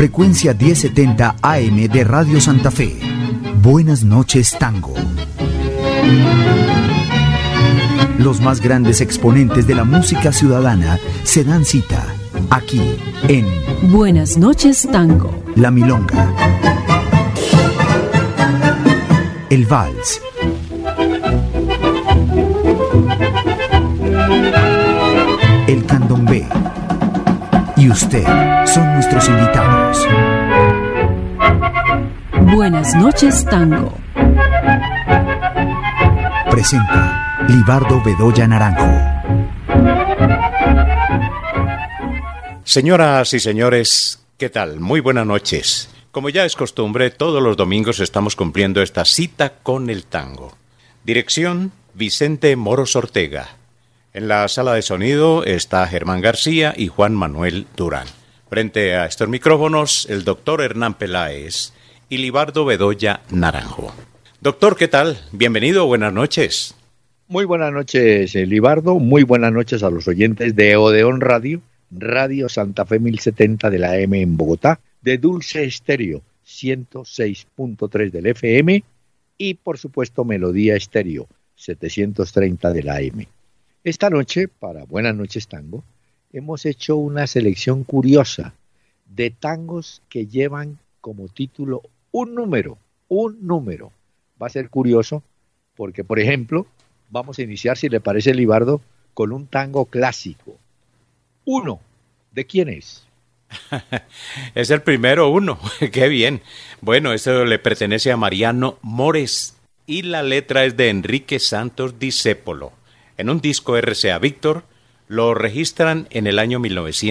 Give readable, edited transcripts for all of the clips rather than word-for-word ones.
frecuencia 1070 AM de Radio Santa Fe. Buenas noches, Tango. Los más grandes exponentes de la música ciudadana se dan cita aquí en Buenas noches, Tango. La Milonga, el Vals, el Candombe y usted son nuestros invitados. Buenas noches, Tango. Presenta Libardo Bedoya Naranjo. Señoras y señores, ¿qué tal? Muy buenas noches. Como ya es costumbre, todos los domingos estamos cumpliendo esta cita con el tango. Dirección, Vicente Moros Ortega. En la sala de sonido está Germán García y Juan Manuel Durán. Frente a estos micrófonos, el doctor Hernán Peláez y Libardo Bedoya Naranjo. Doctor, ¿qué tal? Bienvenido, buenas noches. Muy buenas noches, Libardo. Muy buenas noches a los oyentes de Odeón Radio, Radio Santa Fe 1070 de la AM en Bogotá, de Dulce Estéreo 106.3 del FM y, por supuesto, Melodía Estéreo 730 de la AM. Esta noche, para Buenas noches Tango, hemos hecho una selección curiosa de tangos que llevan como título un número. Va a ser curioso porque, por ejemplo, vamos a iniciar, si le parece, Libardo, con un tango clásico. Uno. ¿De quién es? Es el primero uno. Qué bien. Bueno, esto le pertenece a Mariano Mores y la letra es de Enrique Santos Discépolo. En un disco RCA Víctor lo registran en el año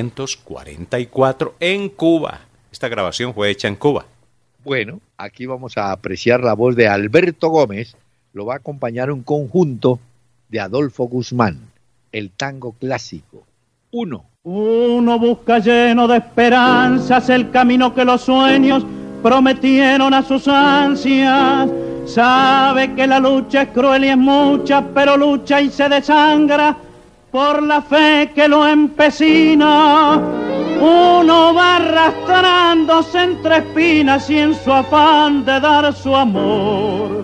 1944 en Cuba. Esta grabación fue hecha en Cuba. Bueno, aquí vamos a apreciar la voz de Alberto Gómez. Lo va a acompañar un conjunto de Adolfo Guzmán, el tango clásico. Uno busca lleno de esperanzas el camino que los sueños prometieron a sus ansias. Sabe que la lucha es cruel y es mucha, pero lucha y se desangra por la fe que lo empecina. Uno va arrastrándose entre espinas y en su afán de dar su amor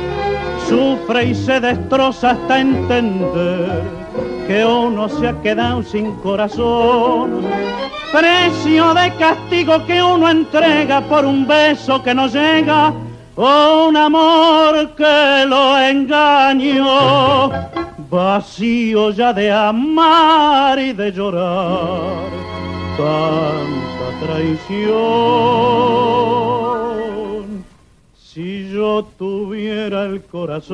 sufre y se destroza hasta entender que uno se ha quedado sin corazón. Precio de castigo que uno entrega por un beso que no llega o un amor que lo engañó. Vacío ya de amar y de llorar tanta traición. Si yo tuviera el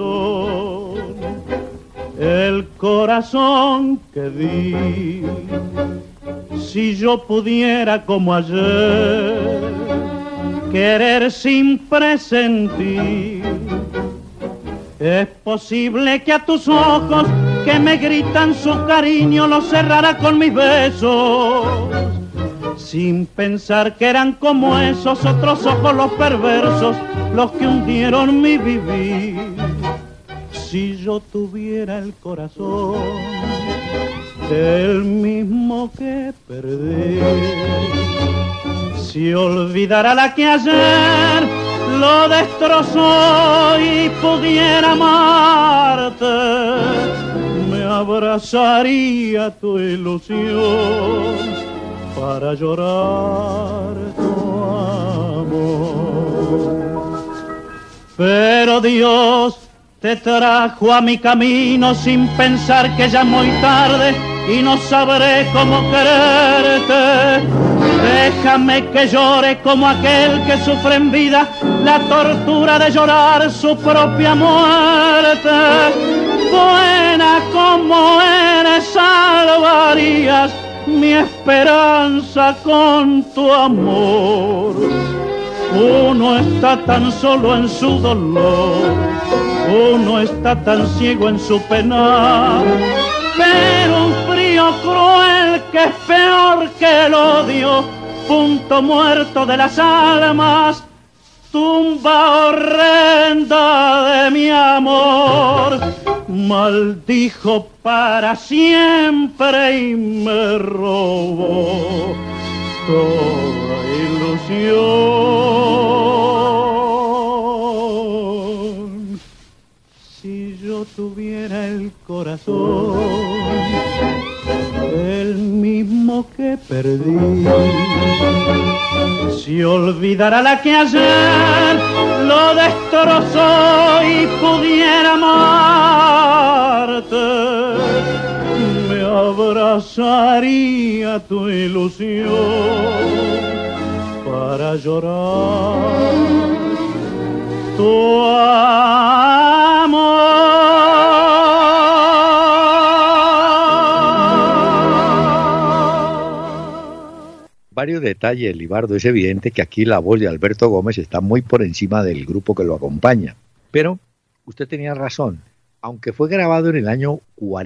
corazón que di, si yo pudiera como ayer querer sin presentir, es posible que a tus ojos que me gritan su cariño los cerrara con mis besos, sin pensar que eran como esos otros ojos los perversos, los que hundieron mi vivir. Si yo tuviera el corazón, el mismo que perdí, si olvidara la que ayer lo destrozó y pudiera amarte, me abrazaría tu ilusión para llorar tu amor. Pero Dios te trajo a mi camino sin pensar que ya es muy tarde y no sabré cómo quererte. Déjame que llore como aquel que sufre en vida la tortura de llorar su propia muerte. Buena como eres, salvarías mi esperanza con tu amor. Uno está tan solo en su dolor, uno está tan ciego en su penar, pero un frío cruel que es peor que el odio, punto muerto de las almas, tumba horrenda de mi amor, maldijo para siempre y me robó toda ilusión. ilusión. Si yo tuviera el corazón, el mismo que perdí, si olvidara la que ayer lo destrozó y pudiera amarte, me abrazaría tu ilusión para llorar tu amor. Varios detalles, Libardo. Es evidente que aquí la voz de Alberto Gómez está muy por encima del grupo que lo acompaña. Pero usted tenía razón. Aunque fue grabado en el año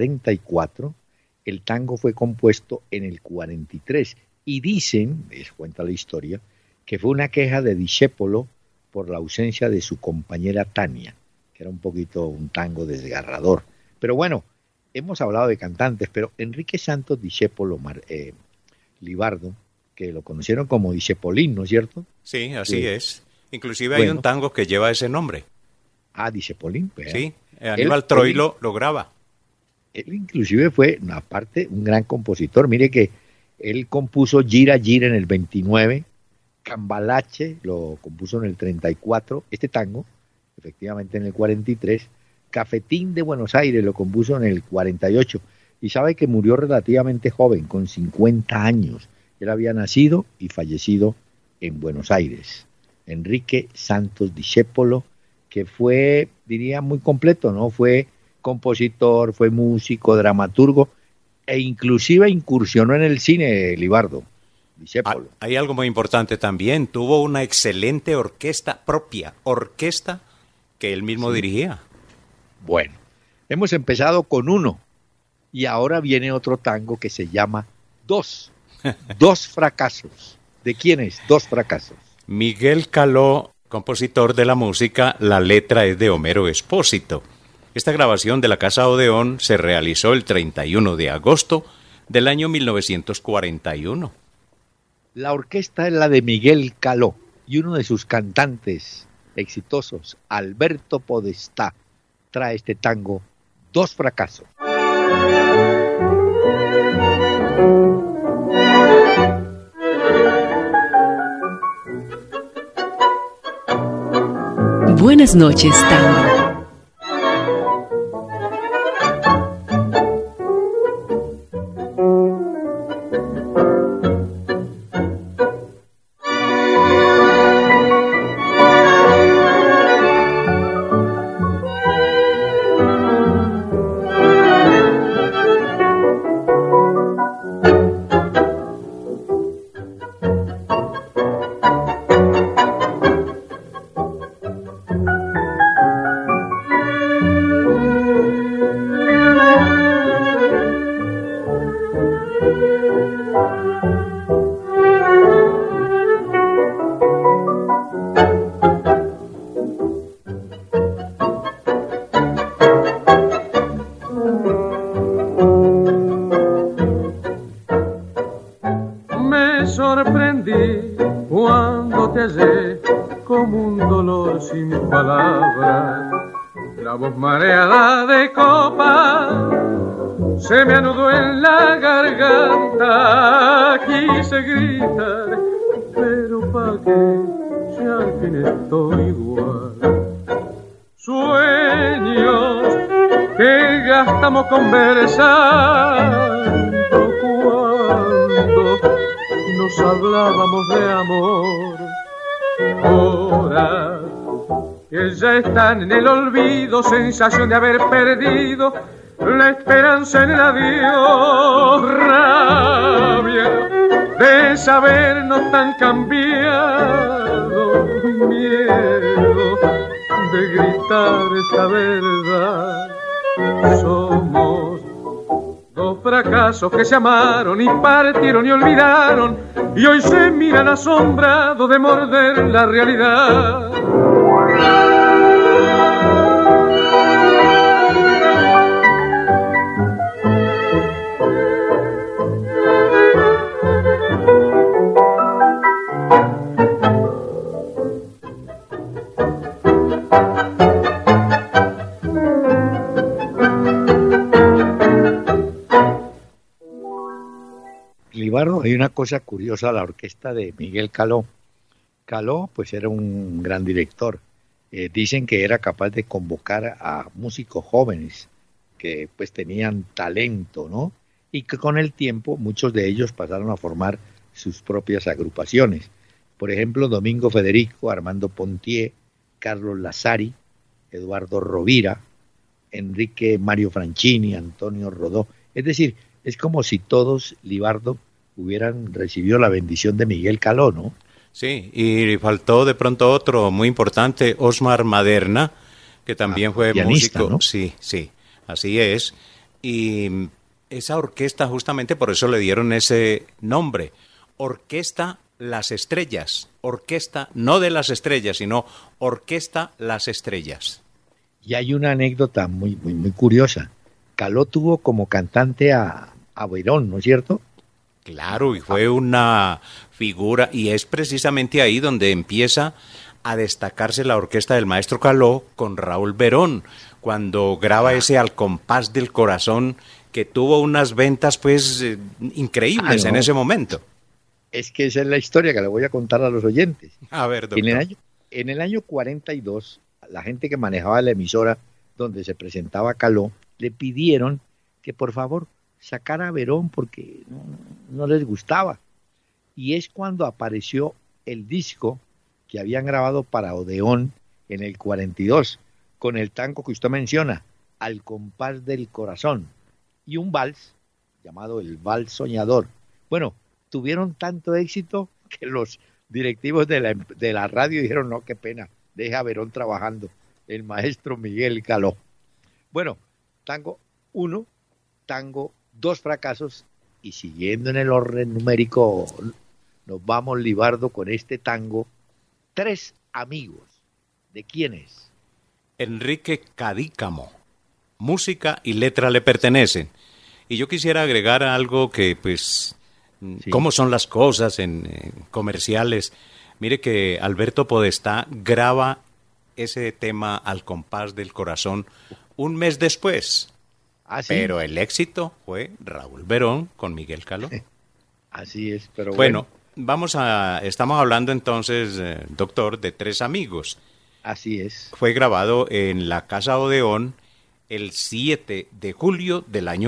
44, el tango fue compuesto en el 43. Y dicen, les cuenta la historia, que fue una queja de Discépolo por la ausencia de su compañera Tania, que era un poquito un tango desgarrador. Pero bueno, hemos hablado de cantantes, pero Enrique Santos Discépolo, Libardo, que lo conocieron como Discepolín, ¿no es cierto? Sí, así es. Inclusive hay un tango que lleva ese nombre. Ah, Discepolín. Sí, Aníbal Troilo lo graba. Él inclusive fue, aparte, un gran compositor. Mire que él compuso Gira Gira en el 29, Cambalache lo compuso en el 34, este tango, efectivamente en el 43, Cafetín de Buenos Aires lo compuso en el 48, y sabe que murió relativamente joven, con 50 años. Él había nacido y fallecido en Buenos Aires. Enrique Santos Discépolo, que fue, diría, muy completo, ¿no? Fue compositor, fue músico, dramaturgo, e inclusive incursionó en el cine, Libardo. Discépolo. Hay algo muy importante también, tuvo una excelente orquesta propia, orquesta que él mismo dirigía. Bueno, hemos empezado con uno, y ahora viene otro tango que se llama Dos. Dos fracasos. ¿De quién es? Dos fracasos. Miguel Caló, compositor de la música, la letra es de Homero Expósito. Esta grabación de la Casa Odeón se realizó el 31 de agosto del año 1941. La orquesta es la de Miguel Caló y uno de sus cantantes exitosos, Alberto Podestá, trae este tango Dos fracasos. Buenas noches, tango. sorprendí cuando te hallé como un dolor sin palabras. La voz mareada de copa se me anudó en la garganta. Quise gritar, pero pa' qué, si al fin estoy igual. Sueños que gastamos conversando cuando nos hablábamos de amor. Horas que ya están en el olvido, sensación de haber perdido la esperanza en el adiós, rabia de sabernos tan cambiado, miedo de gritar esta verdad. Somos dos fracasos que se amaron y partieron y olvidaron, y hoy se miran asombrados de morder la realidad. Libardo, hay una cosa curiosa, la orquesta de Miguel Caló. Caló, pues era un gran director. Dicen que era capaz de convocar a músicos jóvenes que pues tenían talento, ¿no? Y que con el tiempo muchos de ellos pasaron a formar sus propias agrupaciones. Por ejemplo, Domingo Federico, Armando Pontier, Carlos Lazzari, Eduardo Rovira, Enrique Mario Franchini, Antonio Rodó. Es decir, es como si todos, Libardo, hubieran recibido la bendición de Miguel Caló, ¿no? Sí, y faltó de pronto otro muy importante, Osmar Maderna, que también fue pianista, músico. ¿no? Sí, sí, así es. Y esa orquesta, justamente por eso le dieron ese nombre, Orquesta Las Estrellas. Orquesta no de las estrellas, sino Orquesta Las Estrellas. Y hay una anécdota muy curiosa. Caló tuvo como cantante a Verón, ¿no es cierto? Claro, y fue una figura, y es precisamente ahí donde empieza a destacarse la orquesta del maestro Caló con Raúl Verón, cuando graba ese Al compás del corazón, que tuvo unas ventas pues increíbles en ese momento. Es que esa es la historia que le voy a contar a los oyentes. A ver, doctor. En el año 42, la gente que manejaba la emisora donde se presentaba Caló, le pidieron que por favor sacara a Verón porque no les gustaba. Y es cuando apareció el disco que habían grabado para Odeón en el 42, con el tango que usted menciona, Al compás del corazón, y un vals llamado el Vals Soñador. Bueno, tuvieron tanto éxito que los directivos de la radio dijeron, no, qué pena, deja a Verón trabajando, el maestro Miguel Caló. Bueno, tango 1, tango 2 fracasos, y siguiendo en el orden numérico, nos vamos, Libardo, con este tango, 3 amigos. ¿De quién es? Enrique Cadícamo. Música y letra le pertenecen. Y yo quisiera agregar algo que, pues, sí, cómo son las cosas en comerciales. Mire que Alberto Podestá graba ese tema Al compás del corazón un mes después. ¿Ah, sí? Pero el éxito fue Raúl Verón con Miguel Caló. Así es, pero bueno. Estamos hablando entonces, doctor, de 3 amigos. Así es. Fue grabado en la Casa Odeón el 7 de julio del año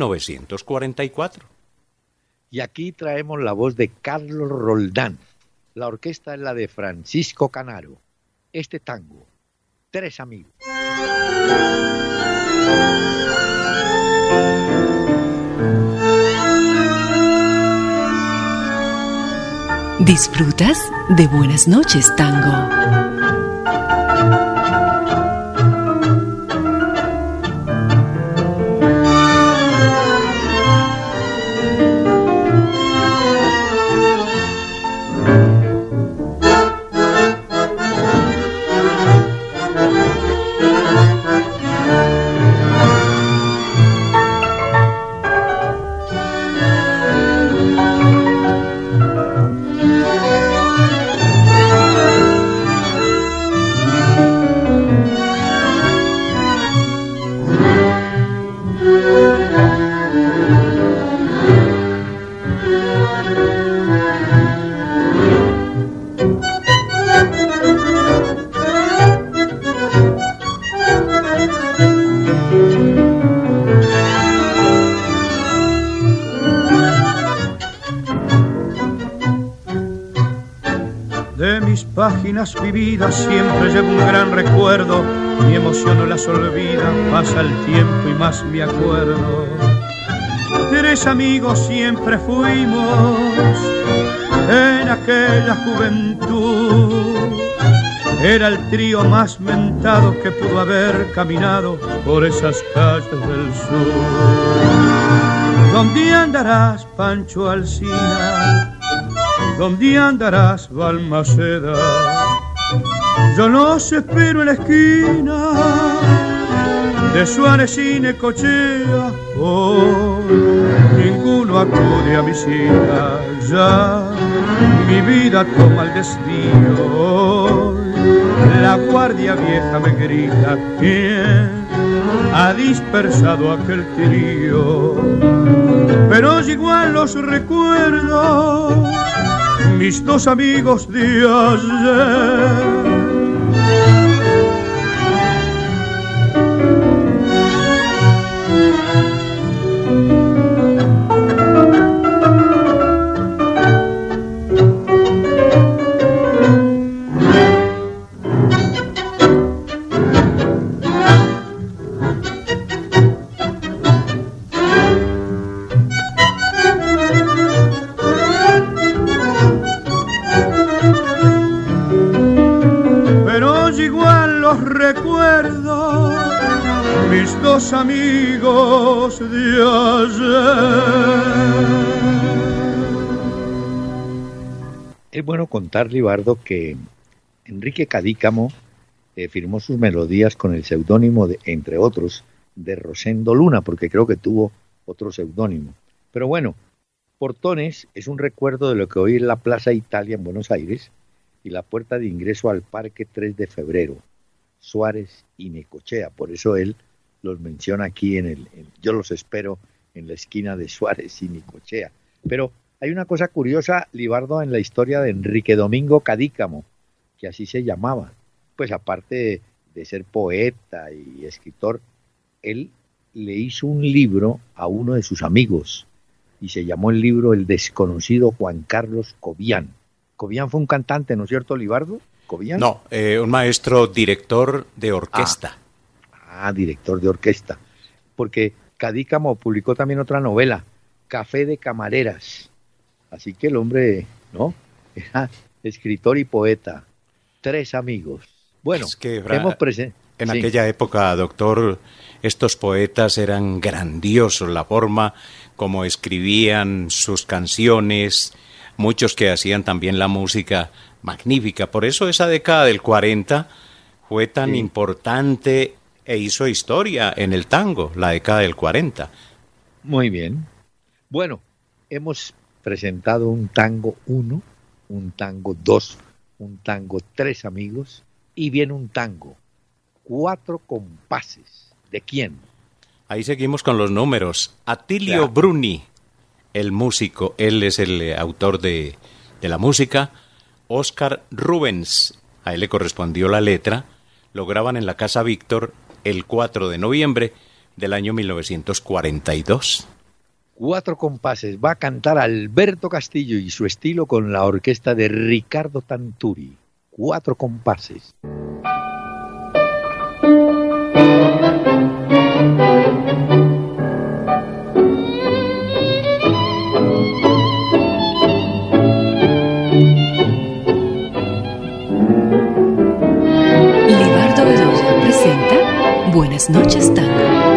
1944. Y aquí traemos la voz de Carlos Roldán. La orquesta es la de Francisco Canaro. Este tango, 3 amigos. ¿Disfrutas de Buenas noches, Tango? Páginas vividas siempre llevo un gran recuerdo, mi emoción no las olvida, pasa el tiempo y más me acuerdo. 3 amigos siempre fuimos en aquella juventud, era el trío más mentado que pudo haber caminado por esas calles del sur. ¿Dónde andarás, Pancho Alsina? ¿Dónde andarás, Balmaceda? Yo los espero en la esquina de Suárez y Necochea. Hoy ninguno acude a mi cita, ya mi vida toma el desvío. Hoy la guardia vieja me grita, ¿quién ha dispersado aquel trío? pero igual los recuerdo, mis dos amigos de ayer. Amigos de ayer. Es bueno contar, Libardo, que Enrique Cadícamo firmó sus melodías con el seudónimo, entre otros, de Rosendo Luna, porque creo que tuvo otro seudónimo. Pero bueno, Portones es un recuerdo de lo que hoy es la Plaza Italia en Buenos Aires y la puerta de ingreso al Parque 3 de Febrero, Suárez y Necochea. Por eso él los menciona aquí yo los espero en la esquina de Suárez y Necochea. Pero hay una cosa curiosa, Libardo, en la historia de Enrique Domingo Cadícamo, que así se llamaba. Pues aparte de ser poeta y escritor, él le hizo un libro a uno de sus amigos y se llamó el libro El desconocido Juan Carlos Cobian. Cobian fue un cantante, ¿no es cierto, Libardo? ¿Cobian? No, un maestro director de orquesta. Director de orquesta, porque Cadícamo publicó también otra novela, Café de Camareras, así que el hombre, ¿no?, era escritor y poeta, tres amigos. Bueno, es que en sí. Aquella época, doctor, estos poetas eran grandiosos, la forma como escribían sus canciones, muchos que hacían también la música magnífica, por eso esa década del 40 fue tan importante e hizo historia en el tango, la década del 40. Muy bien. Bueno, hemos presentado un tango 1, un tango 2, un tango 3 amigos, y viene un tango 4 compases. ¿De quién? Ahí seguimos con los números. Atilio Bruni, el músico, él es el autor de la música. Oscar Rubens, a él le correspondió la letra. Lo graban en la Casa Víctor el 4 de noviembre del año 1942. 4 compases. Va a cantar Alberto Castillo y su estilo con la orquesta de Ricardo Tanturi. 4 compases. Libardo Bedoya presenta Buenas noches, Tango.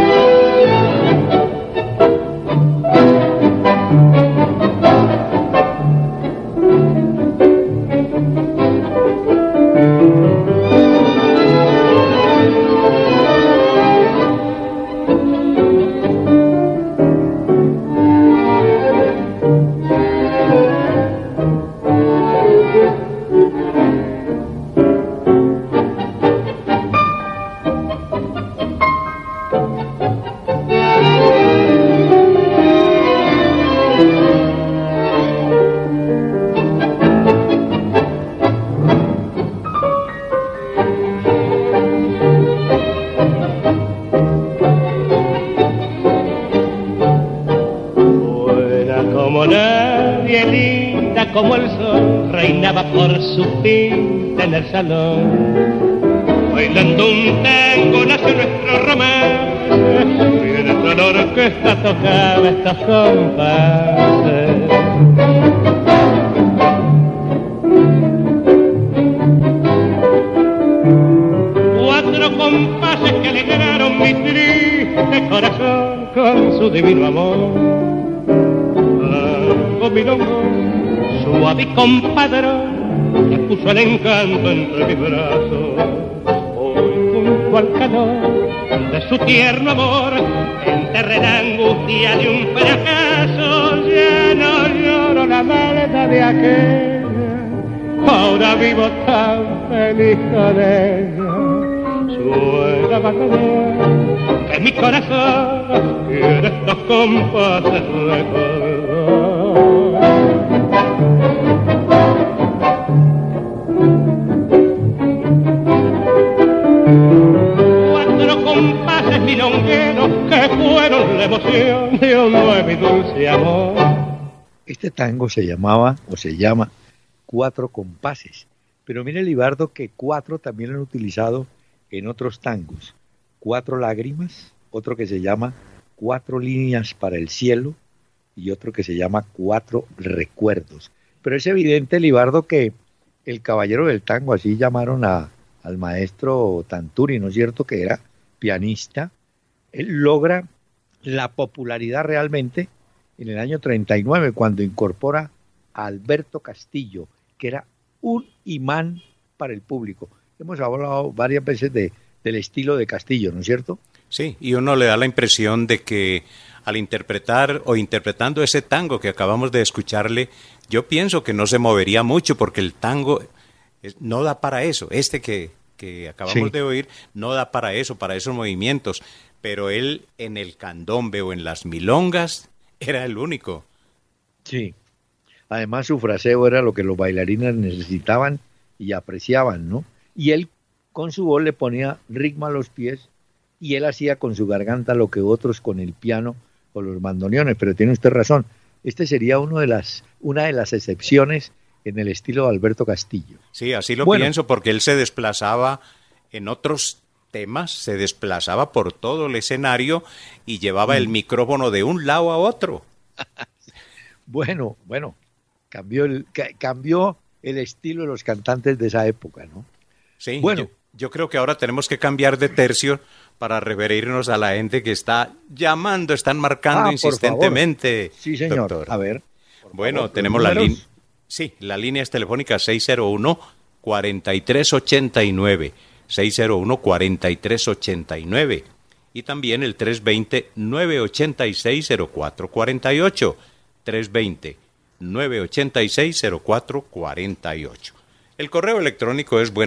Como el sol reinaba por su pinta en el salón, bailando un tango nació nuestro romance, mientras la orquesta tocaba estos compases. 4 compases que alegraron mi triste corazón con su divino amor. Tango milongo, suave y compadrón, que puso el encanto entre mis brazos. Hoy junto al calor de su tierno amor, enterré la angustia de un fracaso. Ya no lloro la maldad de aquella, ahora vivo tan feliz con ella. Suena bacanea, que mi corazón quiere estos compases recordar. Cuatro compases milongueros que fueron la emoción de un nuevo y dulce amor. Este tango se llamaba o se llama Cuatro Compases, pero mire Libardo que cuatro también lo han utilizado en otros tangos. Cuatro Lágrimas, otro que se llama Cuatro Líneas para el Cielo y otro que se llama Cuatro Recuerdos. Pero es evidente, Libardo, que el caballero del tango, así llamaron al maestro Tanturi, ¿no es cierto?, que era pianista. Él logra la popularidad realmente en el año 39, cuando incorpora a Alberto Castillo, que era un imán para el público. Hemos hablado varias veces del estilo de Castillo, ¿no es cierto? Sí, y uno le da la impresión de que al interpretar o interpretando ese tango que acabamos de escucharle, yo pienso que no se movería mucho porque el tango no da para eso. Que acabamos de oír no da para eso, para esos movimientos, pero él en el candombe o en las milongas era el único. Sí, además su fraseo era lo que los bailarines necesitaban y apreciaban, ¿no? Y él con su voz le ponía ritmo a los pies y él hacía con su garganta lo que otros con el piano o los bandoneones, pero tiene usted razón, este sería una de las excepciones en el estilo de Alberto Castillo. Sí, así lo pienso, porque él se desplazaba en otros temas, se desplazaba por todo el escenario y llevaba el micrófono de un lado a otro. Bueno, cambió el estilo de los cantantes de esa época, ¿no? Sí, bueno, yo creo que ahora tenemos que cambiar de tercio para referirnos a la gente que está llamando, están marcando insistentemente. Sí, señor. Doctor. A ver. Bueno, tenemos la línea. Sí, la línea es telefónica 601-4389, 601-4389 y también el 320-986-0448, 320-986-0448. El correo electrónico es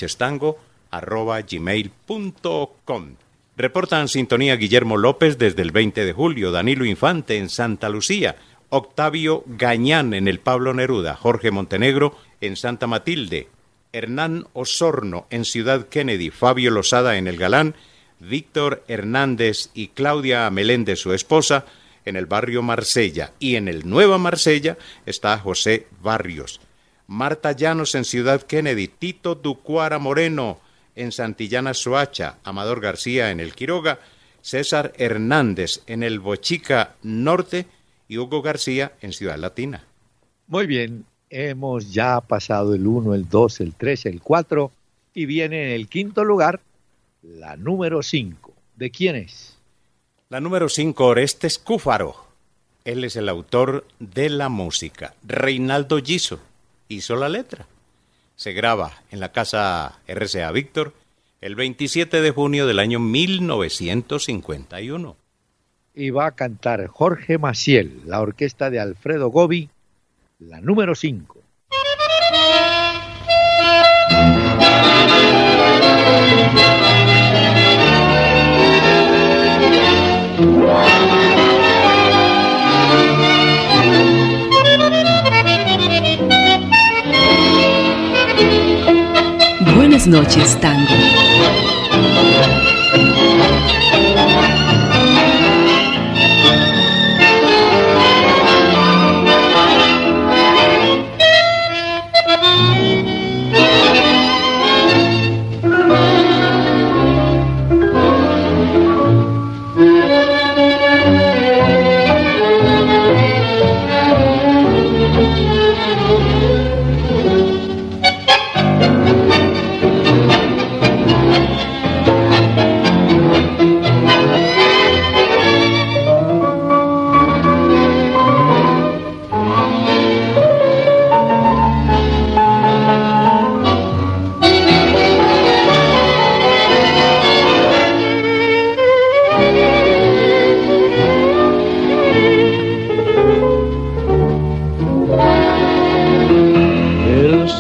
buenasnochestango@gmail.com. Reportan sintonía Guillermo López desde el 20 de julio, Danilo Infante en Santa Lucía, Octavio Gañán en el Pablo Neruda, Jorge Montenegro en Santa Matilde, Hernán Osorno en Ciudad Kennedy, Fabio Lozada en El Galán, Víctor Hernández y Claudia Meléndez, su esposa, en el barrio Marsella, y en el Nueva Marsella está José Barrios. Marta Llanos en Ciudad Kennedy, Tito Ducuara Moreno en Santillana Soacha, Amador García en el Quiroga, César Hernández en el Bochica Norte y Hugo García en Ciudad Latina. Muy bien, hemos ya pasado el 1, el 2, el 3, el 4 y viene en el quinto lugar la número 5. ¿De quién es? La número 5, Orestes Cúfaro. Él es el autor de la música. Reinaldo Giso hizo la letra. Se graba en la casa RCA Víctor el 27 de junio del año 1951. Y va a cantar Jorge Maciel, la orquesta de Alfredo Gobi, la número 5. Buenas noches, tango.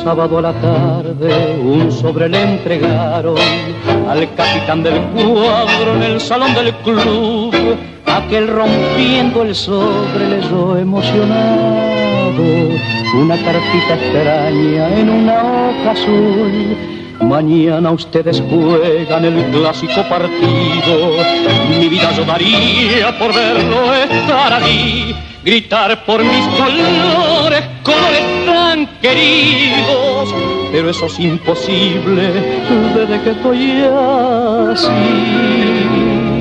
sábado a la tarde un sobre le entregaron al capitán del cuadro en el salón del club. Aquel rompiendo el sobre leyó emocionado una cartita extraña en una hoja azul. Mañana ustedes juegan el clásico partido. Mi vida yo daría por verlo estar allí, gritar por mis colores tan queridos. Pero eso es imposible desde que estoy así.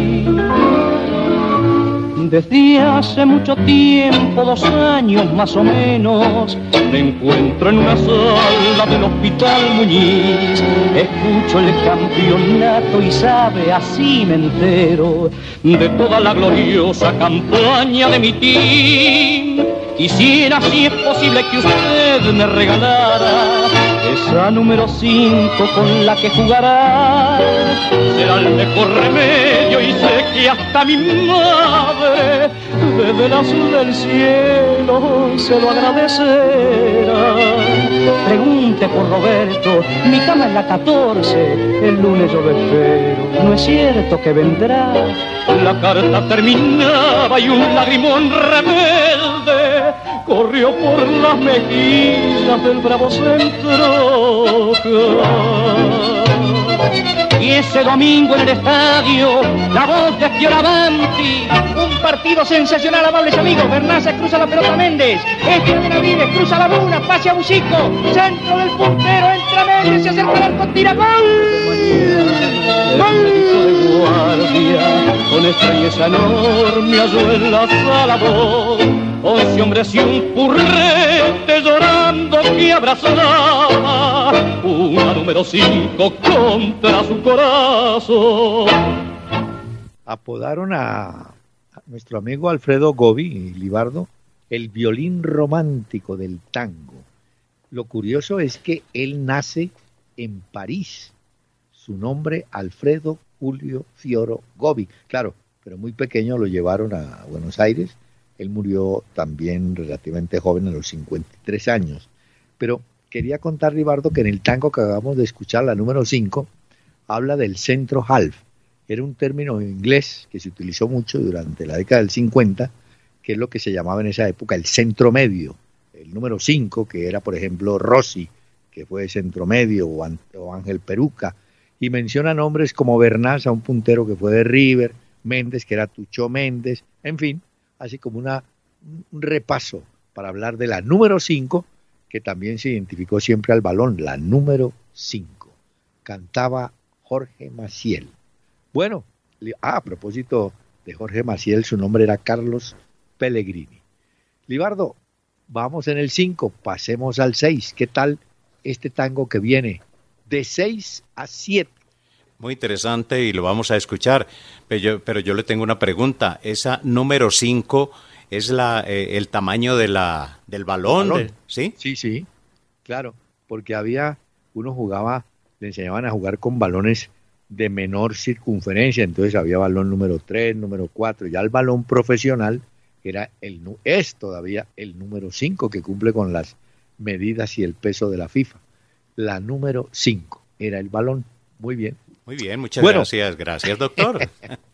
Desde hace mucho tiempo, 2 años más o menos, me encuentro en una sala del Hospital Muñiz. Escucho el campeonato y sabe, así me entero de toda la gloriosa campaña de mi team. Quisiera, si es posible, que usted me regalara esa número 5 con la que jugará. Será el mejor remedio y sé que hasta mi madre desde el azul del cielo se lo agradecerá. Pregunte por Roberto, mi cama es la 14, el lunes yo lo espero, no es cierto que vendrá. La carta terminaba y un lagrimón rebelde corrió por las mejillas del bravo centro. Y ese domingo en el estadio, la voz de Fioravanti. Un partido sensacional, amables amigos. Bernaza cruza la pelota a Méndez. Este de Navides cruza la luna, pase a Busico. Centro del puntero, entra Méndez, se acerca al arco, tira gol. ¡Gol! De guardia, con extrañeza enorme halló en la sala voz. 11 hombres y un purrete llorando que abrazaba una número 5 contra su corazón. Apodaron a nuestro amigo Alfredo Gobi, Libardo, el violín romántico del tango. Lo curioso es que él nace en París. Su nombre, Alfredo Julio Fioro Gobi. Claro, pero muy pequeño lo llevaron a Buenos Aires. Él murió también relativamente joven, a los 53 años. Pero quería contar, Libardo, que en el tango que acabamos de escuchar, la número 5, habla del centro half. Era un término inglés que se utilizó mucho durante la década del 50, que es lo que se llamaba en esa época el centro medio. El número 5, que era, por ejemplo, Rossi, que fue centro medio, o Ángel Peruca. Y menciona nombres como Bernaza, un puntero que fue de River, Méndez, que era Tucho Méndez, en fin, así como un repaso para hablar de la número 5, que también se identificó siempre al balón, la número 5. Cantaba Jorge Maciel. Bueno, a propósito de Jorge Maciel, su nombre era Carlos Pellegrini. Libardo, vamos en el 5, pasemos al 6. ¿Qué tal este tango que viene de 6 a 7? Muy interesante y lo vamos a escuchar, pero yo le tengo una pregunta. ¿Esa número 5 es el tamaño del balón? ¿Sí? Sí, claro, porque uno jugaba, le enseñaban a jugar con balones de menor circunferencia, entonces había balón número 3, número 4, ya el balón profesional es todavía el número 5, que cumple con las medidas y el peso de la FIFA. La número 5 era el balón. Muy bien. Muy bien, muchas gracias. Gracias, doctor.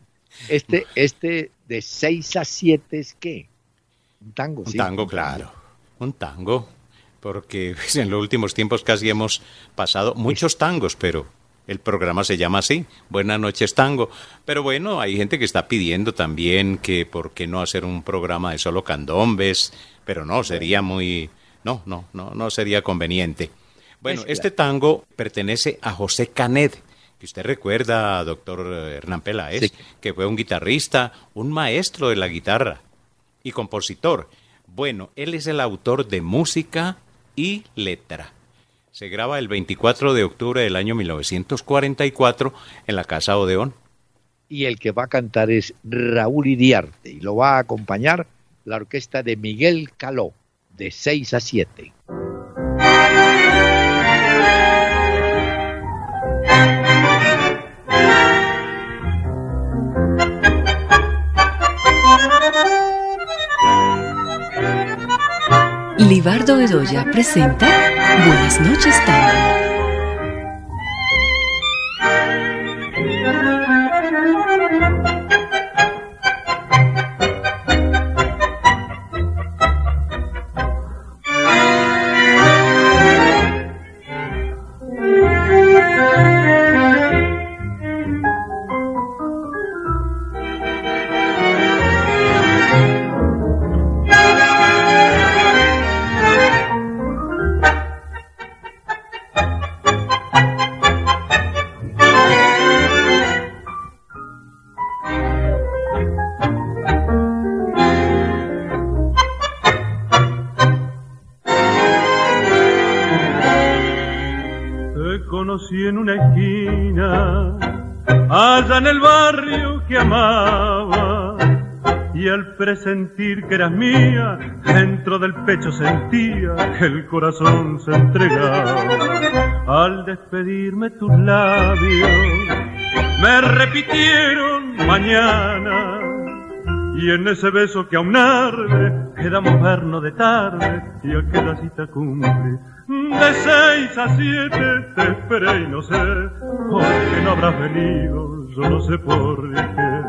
Este de 6 a 7 es ¿qué? Un tango, ¿sí? Un tango, claro. Un tango. Porque en los últimos tiempos casi hemos pasado muchos tangos, pero el programa se llama así, Buenas noches Tango. Pero bueno, hay gente que está pidiendo también que por qué no hacer un programa de solo candombes, pero no, sería muy... No sería conveniente. Bueno, este tango pertenece a José Canet, que usted recuerda, doctor Hernán Peláez, sí, que fue un guitarrista, un maestro de la guitarra y compositor. Bueno, él es el autor de música y letra. Se graba el 24 de octubre del año 1944 en la Casa Odeón. Y el que va a cantar es Raúl Iriarte, y lo va a acompañar la orquesta de Miguel Caló, de 6 a 7. Libardo Bedoya presenta Buenas noches, tango. Conocí en una esquina, allá en el barrio que amaba, y al presentir que eras mía, dentro del pecho sentía que el corazón se entregaba. Al despedirme tus labios, me repitieron mañana, y en ese beso que aún arde, quedamos vernos de tarde, y aquella cita cumple. De 6 a 7 te esperé y no sé por qué no habrás venido, yo no sé por qué.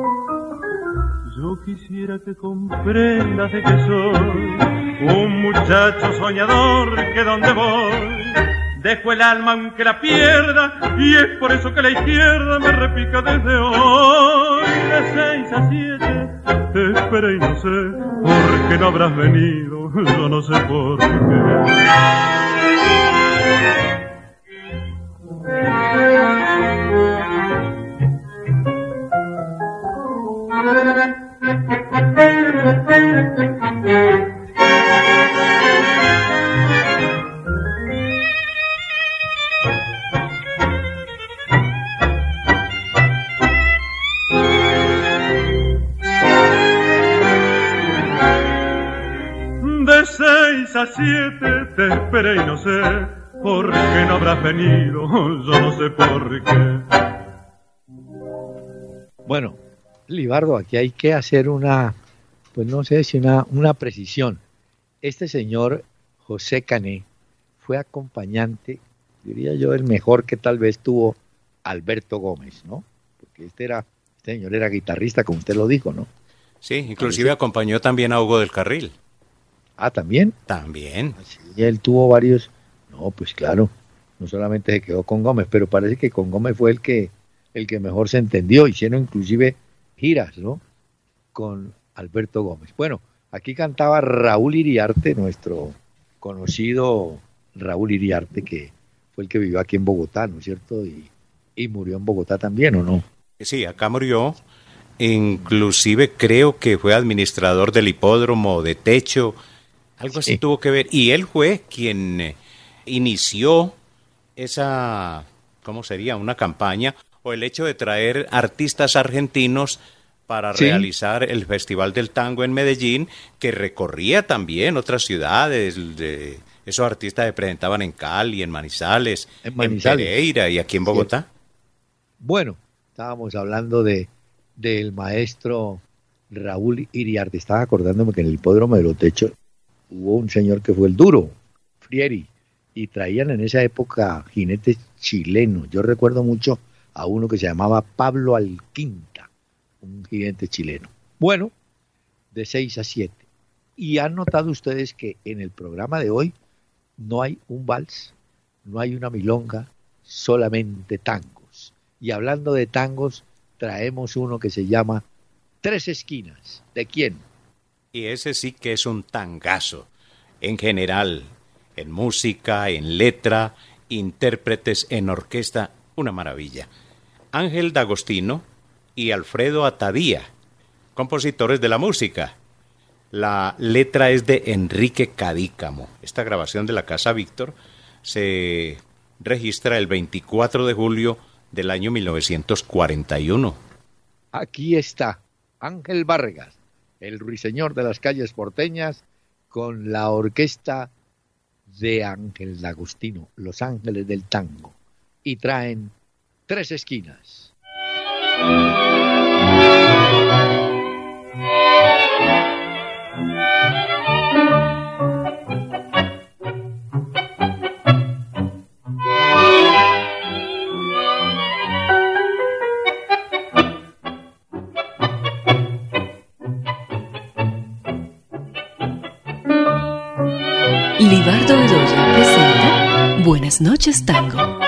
Yo quisiera que comprendas de que soy un muchacho soñador que donde voy dejo el alma aunque la pierda, y es por eso que la izquierda me repica desde hoy. De 6 a 7 te esperé y no sé por qué no habrás venido, yo no sé por qué. De 6 a 7 te esperé y no sé por qué no habrás venido, yo no sé por qué. Bueno, Libardo, aquí hay que hacer pues no sé si una precisión. Este señor José Cané fue acompañante, diría yo, el mejor que tal vez tuvo Alberto Gómez, ¿no? Porque este señor era guitarrista, como usted lo dijo, ¿no? Sí, inclusive acompañó también a Hugo del Carril. Ah, ¿también? También. Sí, él tuvo varios. No, pues claro, no solamente se quedó con Gómez, pero parece que con Gómez fue el que mejor se entendió. Hicieron inclusive giras, ¿no? Con Alberto Gómez. Bueno, aquí cantaba Raúl Iriarte, nuestro conocido Raúl Iriarte, que fue el que vivió aquí en Bogotá, ¿no es cierto? Y murió en Bogotá también, ¿o no? Sí, acá murió. Inclusive creo que fue administrador del hipódromo de Techo. Algo así tuvo que ver. Y él fue quien inició esa, ¿cómo sería? Una campaña, o el hecho de traer artistas argentinos para realizar el Festival del Tango en Medellín, que recorría también otras ciudades. Esos artistas se presentaban en Cali, en Manizales, en Pereira y aquí en Bogotá. Sí. Bueno, estábamos hablando del maestro Raúl Iriarte. Estaba acordándome que en el hipódromo de Los Techos hubo un señor que fue el Duro, Frieri, y traían en esa época jinetes chilenos. Yo recuerdo mucho a uno que se llamaba Pablo Alquinta, un jinete chileno. Bueno, de 6 a 7. Y han notado ustedes que en el programa de hoy no hay un vals, no hay una milonga, solamente tangos. Y hablando de tangos, traemos uno que se llama Tres Esquinas. ¿De quién? Y ese sí que es un tangazo, en general, en música, en letra, intérpretes, en orquesta, una maravilla. Ángel D'Agostino y Alfredo Atadía, compositores de la música. La letra es de Enrique Cadícamo. Esta grabación de la Casa Víctor se registra el 24 de julio del año 1941. Aquí está Ángel Vargas, el ruiseñor de las calles porteñas, con la orquesta de Ángel D'Agostino, Los Ángeles del Tango, y traen Tres Esquinas. Libardo Bedoya presenta Buenas noches, Tango.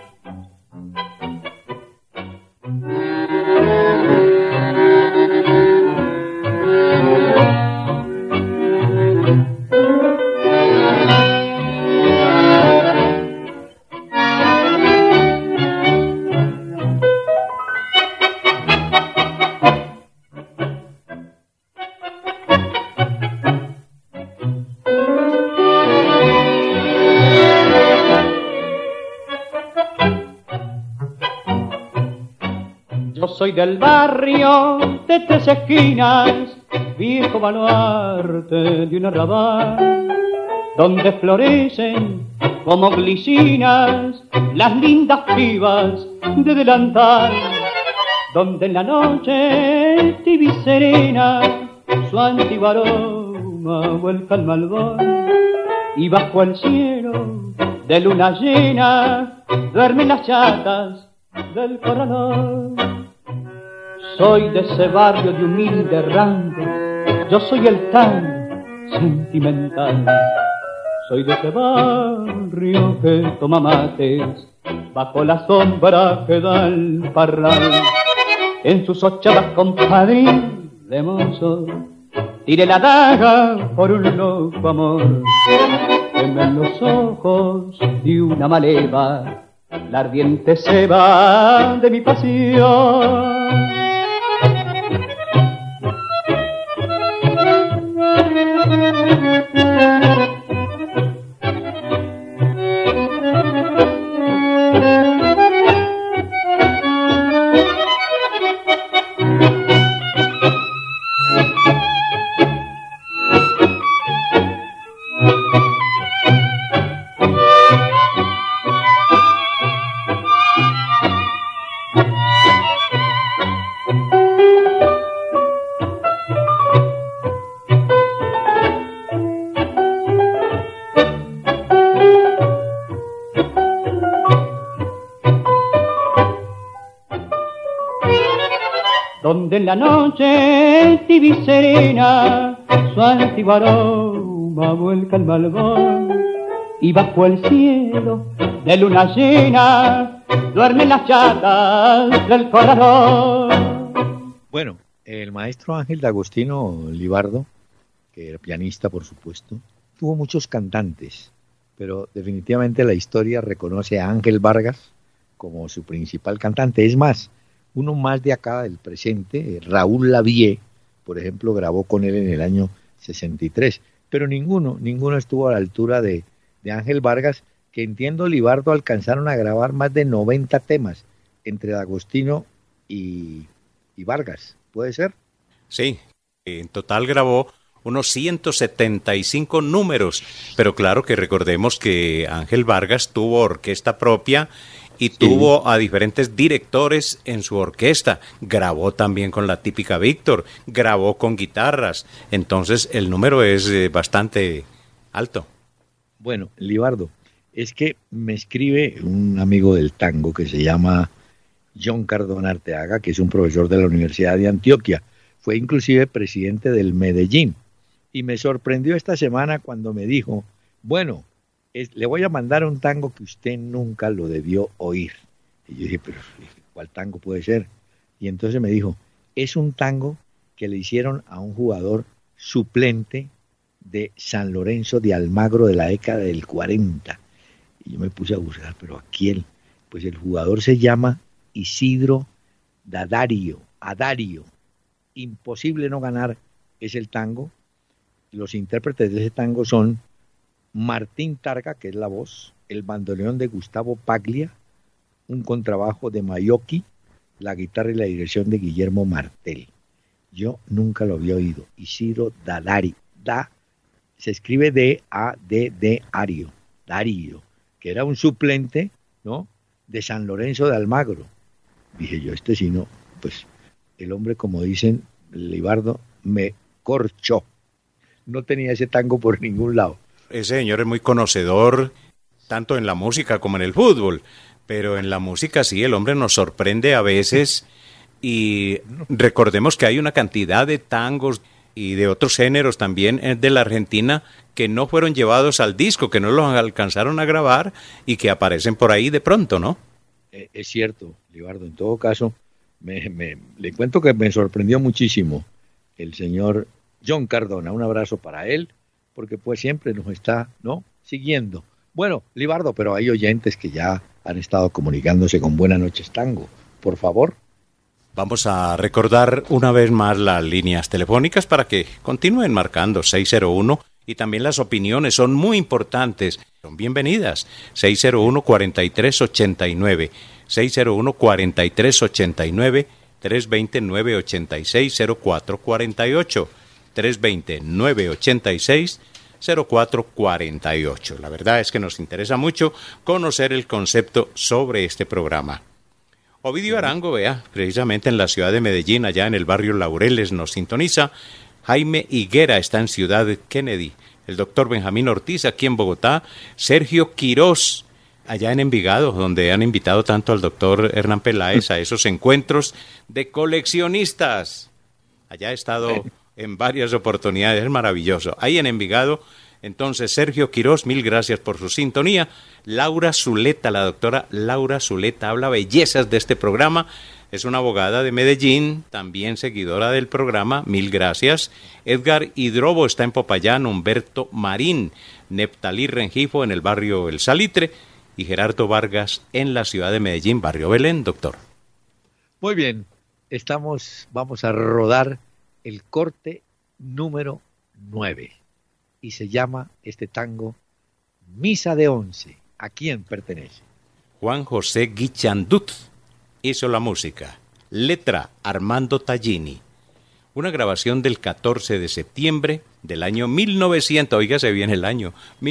Soy del barrio de tres esquinas, viejo baluarte de un arrabal, donde florecen como glicinas las lindas pibas de delantal, donde en la noche tibia y serena su antiguo aroma vuelca al malvón, y bajo el cielo de luna llena duermen las chatas del corralón. Soy de ese barrio de humilde rango, yo soy el tango sentimental. Soy de ese barrio que toma mates bajo la sombra que da el parral. En sus ochavas compadril de mozo tiré la daga por un loco amor. En los ojos de una maleva la ardiente ceba de mi pasión. Donde en la noche tibia y serena su antiguo aroma vuelca al malvón, y bajo el cielo de luna llena duermen las chatas del corralón. Bueno, el maestro Ángel D'Agostino Libardo, que era pianista por supuesto, tuvo muchos cantantes, pero definitivamente la historia reconoce a Ángel Vargas como su principal cantante. Es más, uno más de acá del presente, Raúl Lavie, por ejemplo, grabó con él en el año 63, pero ninguno estuvo a la altura de Ángel Vargas, que entiendo Libardo alcanzaron a grabar más de 90 temas entre D'Agostino y Vargas, ¿puede ser? Sí, en total grabó unos 175 números, pero claro que recordemos que Ángel Vargas tuvo orquesta propia y tuvo a diferentes directores en su orquesta. Grabó también con la típica Víctor, grabó con guitarras, entonces el número es bastante alto. Bueno, Libardo, es que me escribe un amigo del tango que se llama John Cardona Arteaga, que es un profesor de la Universidad de Antioquia, fue inclusive presidente del Medellín, y me sorprendió esta semana cuando me dijo, bueno, le voy a mandar un tango que usted nunca lo debió oír. Y yo dije, pero ¿cuál tango puede ser? Y entonces me dijo, es un tango que le hicieron a un jugador suplente de San Lorenzo de Almagro de la década del 40. Y yo me puse a buscar, ¿pero a quién? Pues el jugador se llama Isidro Adario. Imposible no ganar es el tango. Los intérpretes de ese tango son Martín Targa, que es la voz, el bandoneón de Gustavo Paglia, un contrabajo de Mayocchi, la guitarra y la dirección de Guillermo Martel. Yo nunca lo había oído. Isidro Dadari. Se escribe D-A-D-D-Ario. Dario, que era un suplente, ¿no?, de San Lorenzo de Almagro. Dije yo, sí no, pues el hombre, como dicen, Libardo, me corchó. No tenía ese tango por ningún lado. Ese señor es muy conocedor, tanto en la música como en el fútbol, pero en la música sí, el hombre nos sorprende a veces, y recordemos que hay una cantidad de tangos y de otros géneros también de la Argentina que no fueron llevados al disco, que no los alcanzaron a grabar y que aparecen por ahí de pronto, ¿no? Es cierto, Libardo. En todo caso, le cuento que me sorprendió muchísimo el señor John Cardona. Un abrazo para él, porque pues siempre nos está, ¿no?, siguiendo. Bueno, Libardo, pero hay oyentes que ya han estado comunicándose con Buenas Noches Tango. Por favor. Vamos a recordar una vez más las líneas telefónicas para que continúen marcando 601, y también las opiniones son muy importantes, son bienvenidas. 601-4389, 601-4389, 320-986-0448, 320-986-0448. La verdad es que nos interesa mucho conocer el concepto sobre este programa. Ovidio Arango, vea, precisamente en la ciudad de Medellín, allá en el barrio Laureles, nos sintoniza. Jaime Higuera está en Ciudad Kennedy. El doctor Benjamín Ortiz aquí en Bogotá. Sergio Quirós, allá en Envigado, donde han invitado tanto al doctor Hernán Peláez a esos encuentros de coleccionistas. Allá ha estado en varias oportunidades, es maravilloso. Ahí en Envigado. Entonces, Sergio Quirós, mil gracias por su sintonía. Laura Zuleta, la doctora Laura Zuleta, habla bellezas de este programa. Es una abogada de Medellín, también seguidora del programa, mil gracias. Edgar Hidrobo está en Popayán, Humberto Marín, Neptalí Rengifo en el barrio El Salitre y Gerardo Vargas en la ciudad de Medellín, barrio Belén, doctor. Muy bien, vamos a rodar el corte número 9. Y se llama este tango Misa de Once. ¿A quién pertenece? Juan José Guichandut hizo la música. Letra Armando Tallini. Una grabación del 14 de septiembre del año 1900. Oígase bien el año.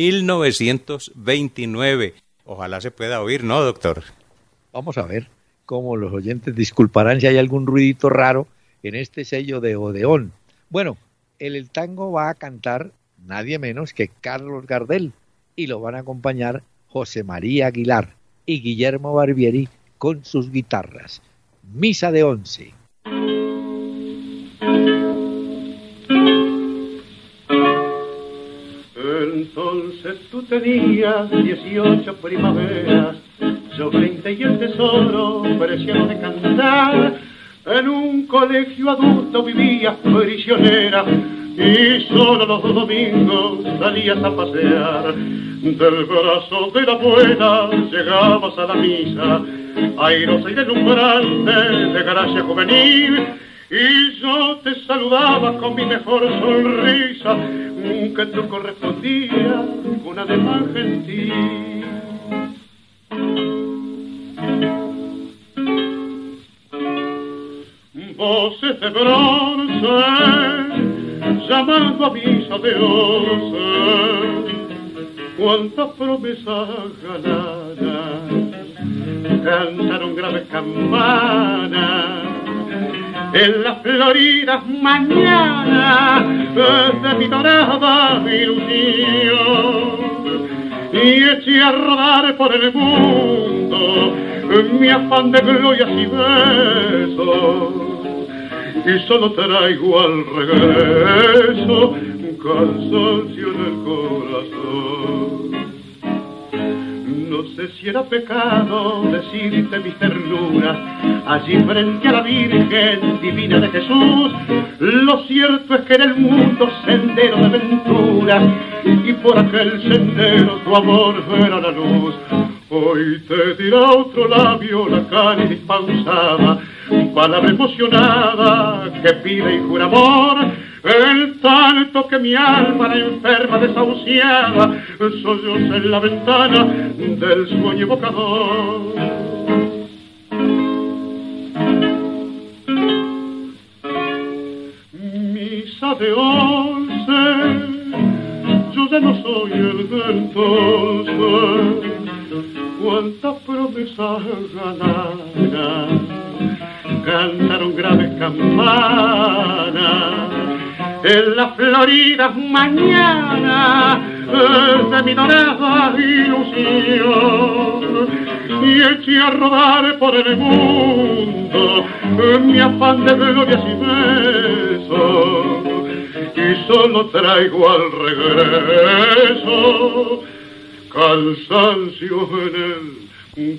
1929. Ojalá se pueda oír, ¿no, doctor? Vamos a ver cómo los oyentes disculparán si hay algún ruidito raro en este sello de Odeón. Bueno, el tango va a cantar nadie menos que Carlos Gardel, y lo van a acompañar José María Aguilar y Guillermo Barbieri con sus guitarras. Misa de Once. Entonces tú tenías 18 primaveras, yo 20 y el tesoro preciado de cantar. En un colegio adulto vivías prisionera y solo los domingos salías a pasear. Del brazo de la abuela llegabas a la misa, airosa y deslumbrante de gracia juvenil, y yo te saludaba con mi mejor sonrisa, que tú correspondías con ademán gentil. Voces de bronce llamando a misa de once, cuántas promesas ganadas cantaron graves campanas en las floridas mañanas de mi dorada ilusión, y eché a rodar por el mundo mi afán de glorias y besos, y solo traigo al regreso cansancio en el corazón. No sé si era pecado decirte mis ternuras allí frente a la Virgen Divina de Jesús. Lo cierto es que en el mundo sendero de ventura, y por aquel sendero tu amor era la luz. Hoy te dirá otro labio la cáliz pausada, palabra emocionada que pide y jura amor. El tanto que mi alma, la enferma desahuciada, solloza en la ventana del sueño evocador. Misa de once, yo ya no soy el de entonces. Cuántas promesas ganadas cantaron graves campanas en las floridas mañanas de mi dorada ilusión, y eché a rodar por el mundo mi afán de glorias y besos, y solo traigo al regreso cansancio en el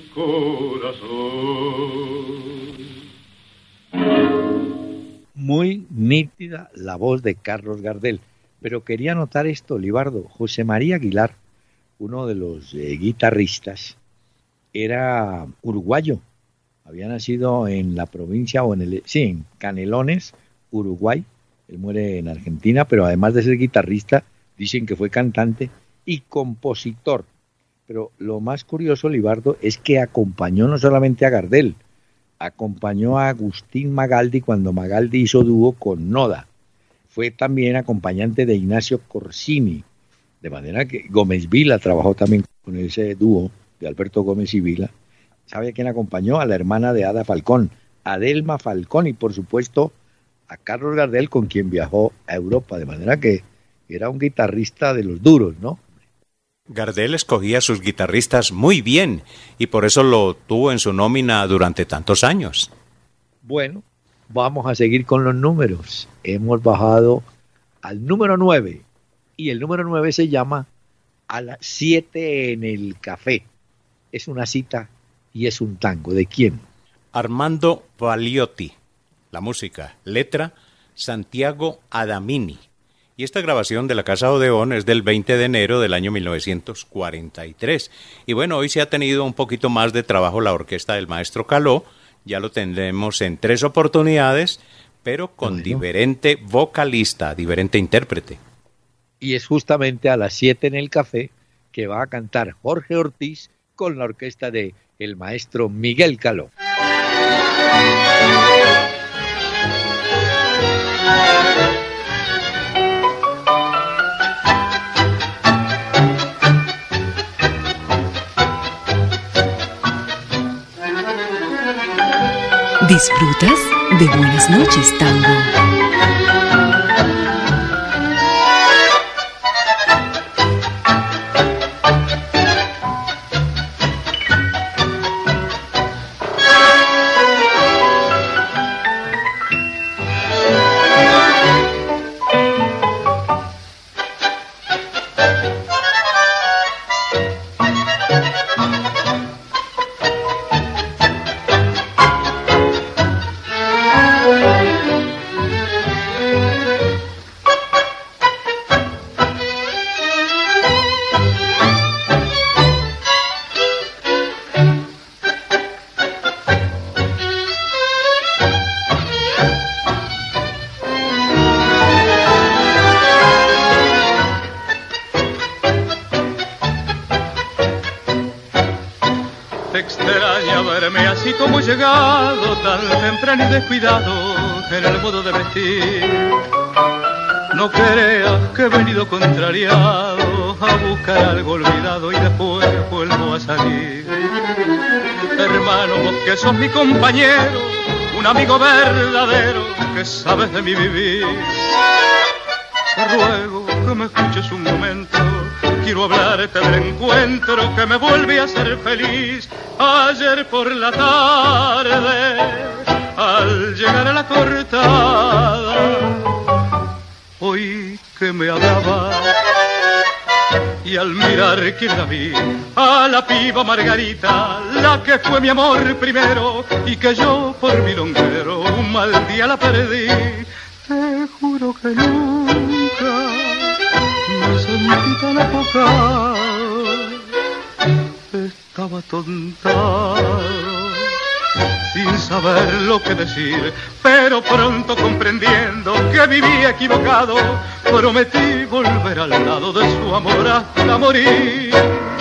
corazón. Muy nítida la voz de Carlos Gardel, pero quería notar esto, Libardo. José María Aguilar, uno de los guitarristas, era uruguayo, había nacido en la provincia, en Canelones, Uruguay. Él muere en Argentina, pero además de ser guitarrista, dicen que fue cantante y compositor. Pero lo más curioso, Libardo, es que acompañó no solamente a Gardel, acompañó a Agustín Magaldi cuando Magaldi hizo dúo con Noda. Fue también acompañante de Ignacio Corsini, de manera que Gómez Vila trabajó también con ese dúo de Alberto Gómez y Vila. ¿Sabe a quién acompañó? A la hermana de Ada Falcón, Adelma Falcón, y por supuesto a Carlos Gardel, con quien viajó a Europa, de manera que era un guitarrista de los duros, ¿no? Gardel escogía a sus guitarristas muy bien y por eso lo tuvo en su nómina durante tantos años. Bueno, vamos a seguir con los números. Hemos bajado al número 9 y el número 9 se llama A las 7 en el café. Es una cita y es un tango. ¿De quién? Armando Valiotti. La música, letra, Santiago Adamini. Y esta grabación de la Casa Odeón es del 20 de enero del año 1943. Y bueno, hoy se ha tenido un poquito más de trabajo la orquesta del maestro Caló. Ya lo tendremos en 3 oportunidades, pero con diferente vocalista, diferente intérprete. Y es justamente a las 7 en el café que va a cantar Jorge Ortiz con la orquesta de el maestro Miguel Caló. ¿Disfrutas de Buenas noches, Tango? Llegado tan temprano y descuidado en el modo de vestir. No creas que he venido contrariado a buscar algo olvidado y después vuelvo a salir. Hermano, vos que sos mi compañero, un amigo verdadero que sabes de mi vivir. Te ruego que me escuches un momento. Quiero hablarte del encuentro que me vuelve a hacer feliz. Ayer por la tarde, al llegar a la cortada, oí que me hablaba y al mirar que la vi, a la piba Margarita, la que fue mi amor primero y que yo por milonguero un mal día la perdí. Te juro que nunca me sentí tan apocado, estaba tontado, sin saber lo que decir, pero pronto comprendiendo que vivía equivocado, prometí volver al lado de su amor hasta morir.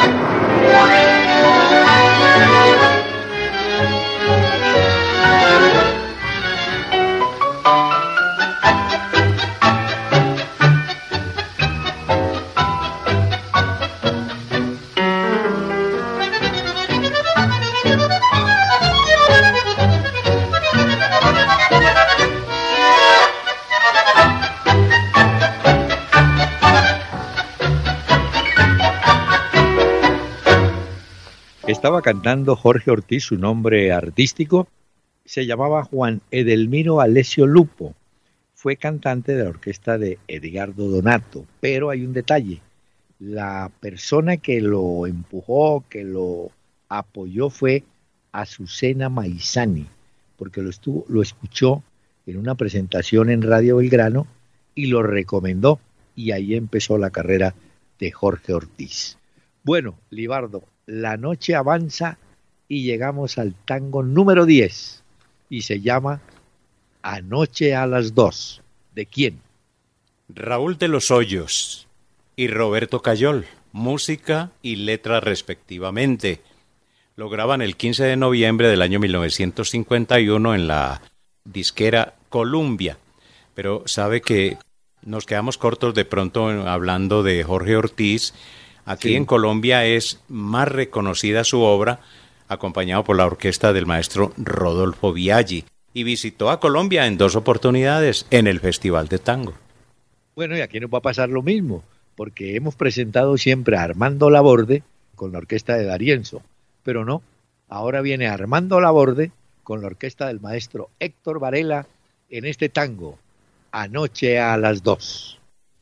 Estaba cantando Jorge Ortiz, su nombre artístico se llamaba Juan Edelmiro Alessio Lupo, fue cantante de la orquesta de Edgardo Donato, pero hay un detalle. La persona que lo empujó, que lo apoyó fue Azucena Maizani, porque lo escuchó en una presentación en Radio Belgrano y lo recomendó, y ahí empezó la carrera de Jorge Ortiz. Bueno, Libardo, la noche avanza y llegamos al tango número 10 y se llama Anoche a las 2. ¿De quién? Raúl de los Hoyos y Roberto Cayol, música y letra respectivamente. Lo graban el 15 de noviembre del año 1951 en la disquera Columbia. Pero sabe que nos quedamos cortos de pronto hablando de Jorge Ortiz. Aquí en Colombia es más reconocida su obra, acompañado por la orquesta del maestro Rodolfo Biaggi, y visitó a Colombia en 2 oportunidades en el Festival de Tango. Bueno, y aquí nos va a pasar lo mismo, porque hemos presentado siempre a Armando Laborde con la orquesta de D'Arienzo, pero no, ahora viene Armando Laborde con la orquesta del maestro Héctor Varela en este tango, Anoche a las 2.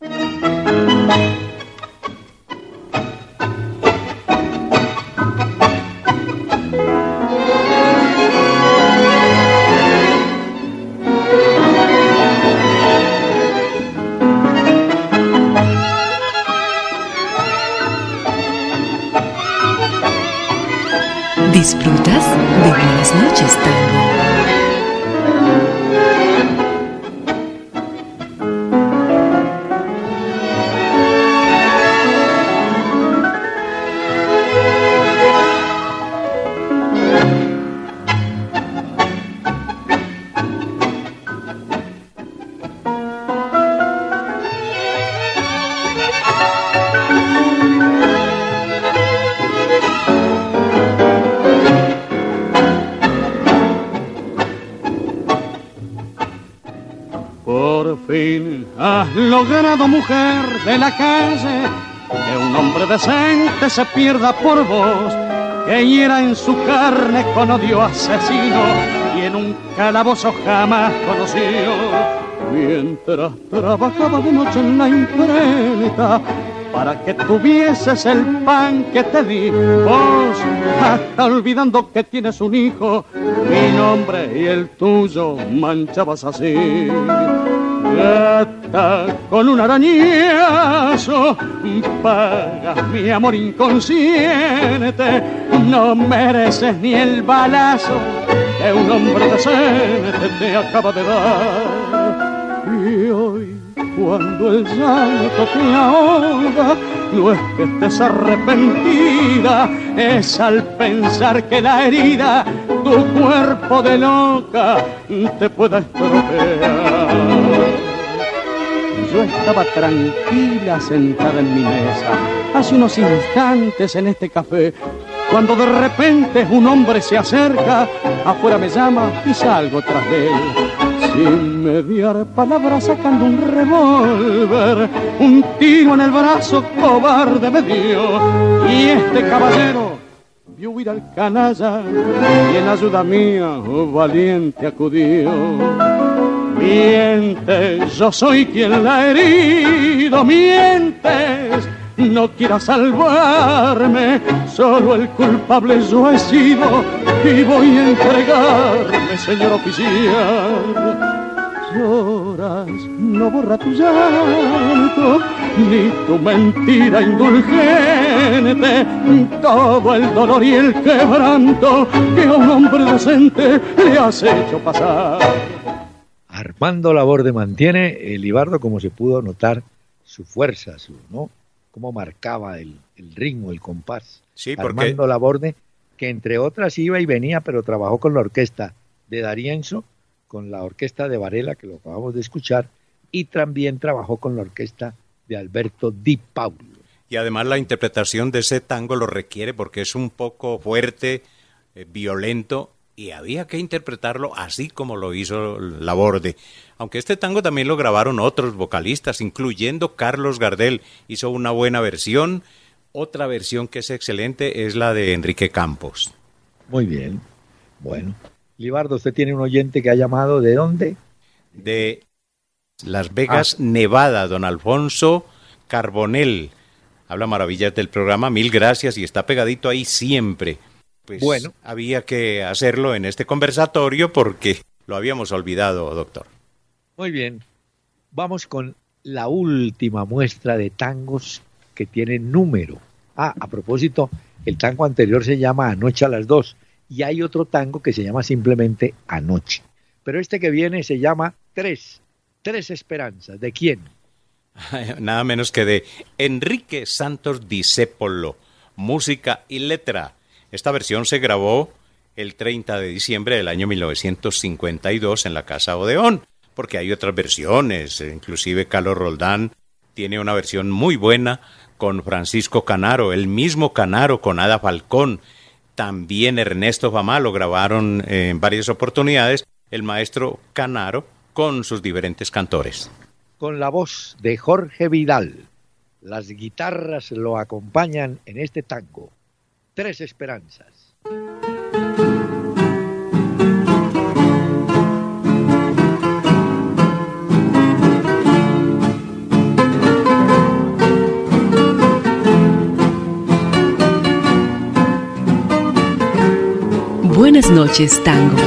¿Disfrutas de Buenas noches, Tango? Has logrado, mujer de la calle, que un hombre decente se pierda por vos, que hiera en su carne con odio asesino y en un calabozo jamás conoció. Mientras trabajaba de noche en la imprenta para que tuvieses el pan que te di, vos, hasta olvidando que tienes un hijo, mi nombre y el tuyo manchabas así. Gata, con un arañazo pagas mi amor inconsciente, no mereces ni el balazo que un hombre decente te acaba de dar. Y hoy, cuando el llanto te ahoga, no es que estés arrepentida, es al pensar que la herida, tu cuerpo de loca, te pueda estropear. Yo estaba tranquila sentada en mi mesa, hace unos instantes en este café, cuando de repente un hombre se acerca, afuera me llama y salgo tras de él. Sin mediar palabras sacando un revólver, un tiro en el brazo cobarde me dio, y este caballero vio huir al canalla y en ayuda mía valiente acudió. Mientes, yo soy quien la ha herido, mientes, no quieras salvarme, solo el culpable yo he sido y voy a entregarme, señor oficial. Lloras, no borra tu llanto, ni tu mentira indulgente, todo el dolor y el quebranto que a un hombre decente le has hecho pasar. Armando Laborde mantiene, Libardo, como se pudo notar, su fuerza, ¿no? Cómo marcaba el ritmo, el compás. Sí, porque Armando Laborde, que entre otras iba y venía, pero trabajó con la orquesta de D'Arienzo, con la orquesta de Varela, que lo acabamos de escuchar, y también trabajó con la orquesta de Alberto Di Paulo. Y además la interpretación de ese tango lo requiere porque es un poco fuerte, violento, y había que interpretarlo así como lo hizo Laborde. Aunque este tango también lo grabaron otros vocalistas, incluyendo Carlos Gardel. Hizo una buena versión. Otra versión que es excelente es la de Enrique Campos. Muy bien. Bueno. Libardo, usted tiene un oyente que ha llamado, ¿de dónde? De Las Vegas, Nevada, don Alfonso Carbonell. Habla maravillas del programa, mil gracias, y está pegadito ahí siempre. Pues bueno, había que hacerlo en este conversatorio porque lo habíamos olvidado, doctor. Muy bien, vamos con la última muestra de tangos que tiene número. A propósito, el tango anterior se llama Anoche a las 2 y hay otro tango que se llama simplemente Anoche. Pero este que viene se llama Tres Esperanzas. ¿De quién? Nada menos que de Enrique Santos Discépolo, música y letra. Esta versión se grabó el 30 de diciembre del año 1952 en la Casa Odeón, porque hay otras versiones, inclusive Carlos Roldán tiene una versión muy buena con Francisco Canaro, el mismo Canaro con Ada Falcón, también Ernesto Famá lo grabaron en varias oportunidades, el maestro Canaro con sus diferentes cantores. Con la voz de Jorge Vidal, las guitarras lo acompañan en este tango, Tres Esperanzas. Buenas noches, tango.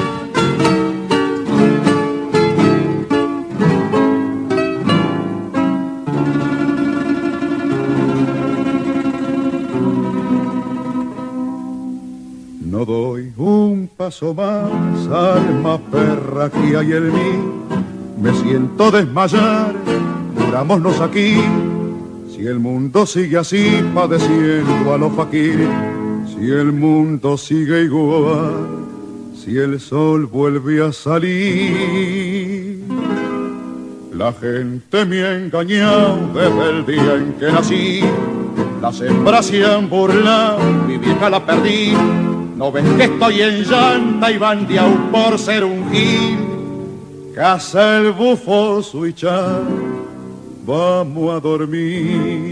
No doy un paso más, alma perra que hay en mí. Me siento desmayar, murámonos aquí. Si el mundo sigue así, padeciendo a los faquires, si el mundo sigue igual, si el sol vuelve a salir. La gente me ha engañado desde el día en que nací. Las hembras se han burlado, mi vieja la perdí. No ven que estoy en llanta y bandeado por ser un gil. Casa el bufo suichar, vamos a dormir.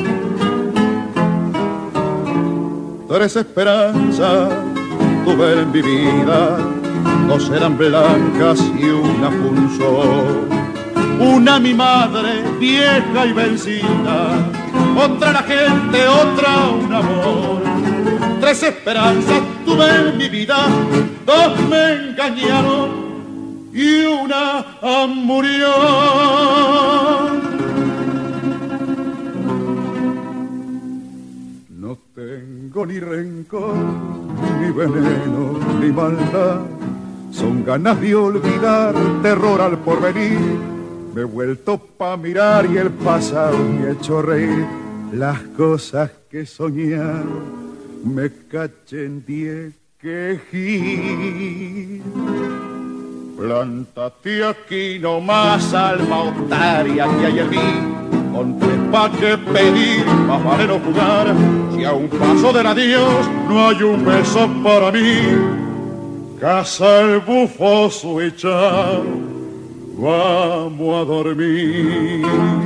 Tres esperanzas tuve en mi vida, dos eran blancas y una punzó. Una mi madre, vieja y vencida, otra la gente, otra un amor. Tres esperanzas tuve en mi vida, dos me engañaron y una murió. No tengo ni rencor, ni veneno, ni maldad. Son ganas de olvidar, terror al porvenir. Me he vuelto pa' mirar y el pasado me ha hecho reír. Las cosas que soñaba me cachen 10 quejí. Plántate aquí nomás, alma otaria que hay en mí. Con tres pa' que pedir, más vale no jugar. Si a un paso del adiós no hay un beso para mí. Casa el bufo suicha, vamos a dormir.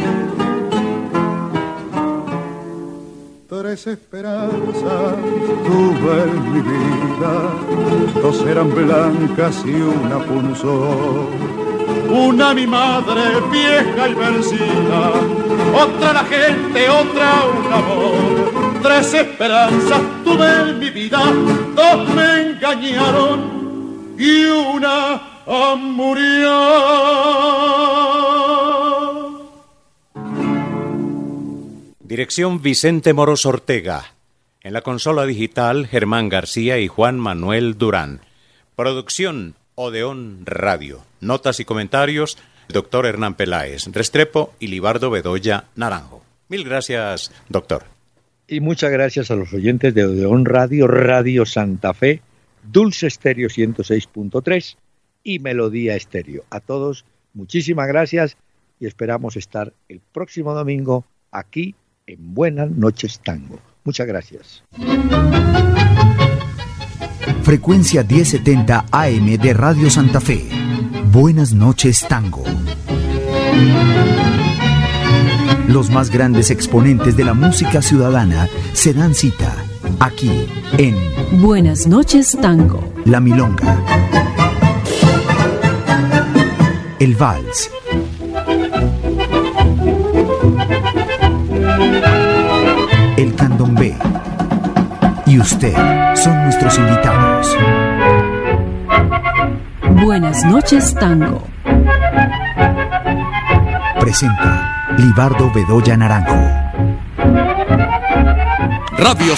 Tres esperanzas tuve en mi vida, dos eran blancas y una punzó. Una mi madre, vieja y vencida, otra la gente, otra un amor. Tres esperanzas tuve en mi vida, dos me engañaron y una murió. Dirección Vicente Moros Ortega. En la consola digital, Germán García y Juan Manuel Durán. Producción Odeón Radio. Notas y comentarios, doctor Hernán Peláez Restrepo y Libardo Bedoya Naranjo. Mil gracias, doctor. Y muchas gracias a los oyentes de Odeón Radio, Radio Santa Fe, Dulce Estéreo 106.3 y Melodía Estéreo. A todos, muchísimas gracias y esperamos estar el próximo domingo aquí en Buenas Noches Tango. Muchas gracias. Frecuencia 1070 AM de Radio Santa Fe. Buenas Noches Tango. Los más grandes exponentes de la música ciudadana se dan cita aquí en Buenas Noches Tango. La Milonga, el Vals, el candombe y usted son nuestros invitados. Buenas noches, tango. Presenta Libardo Bedoya Naranjo. Radio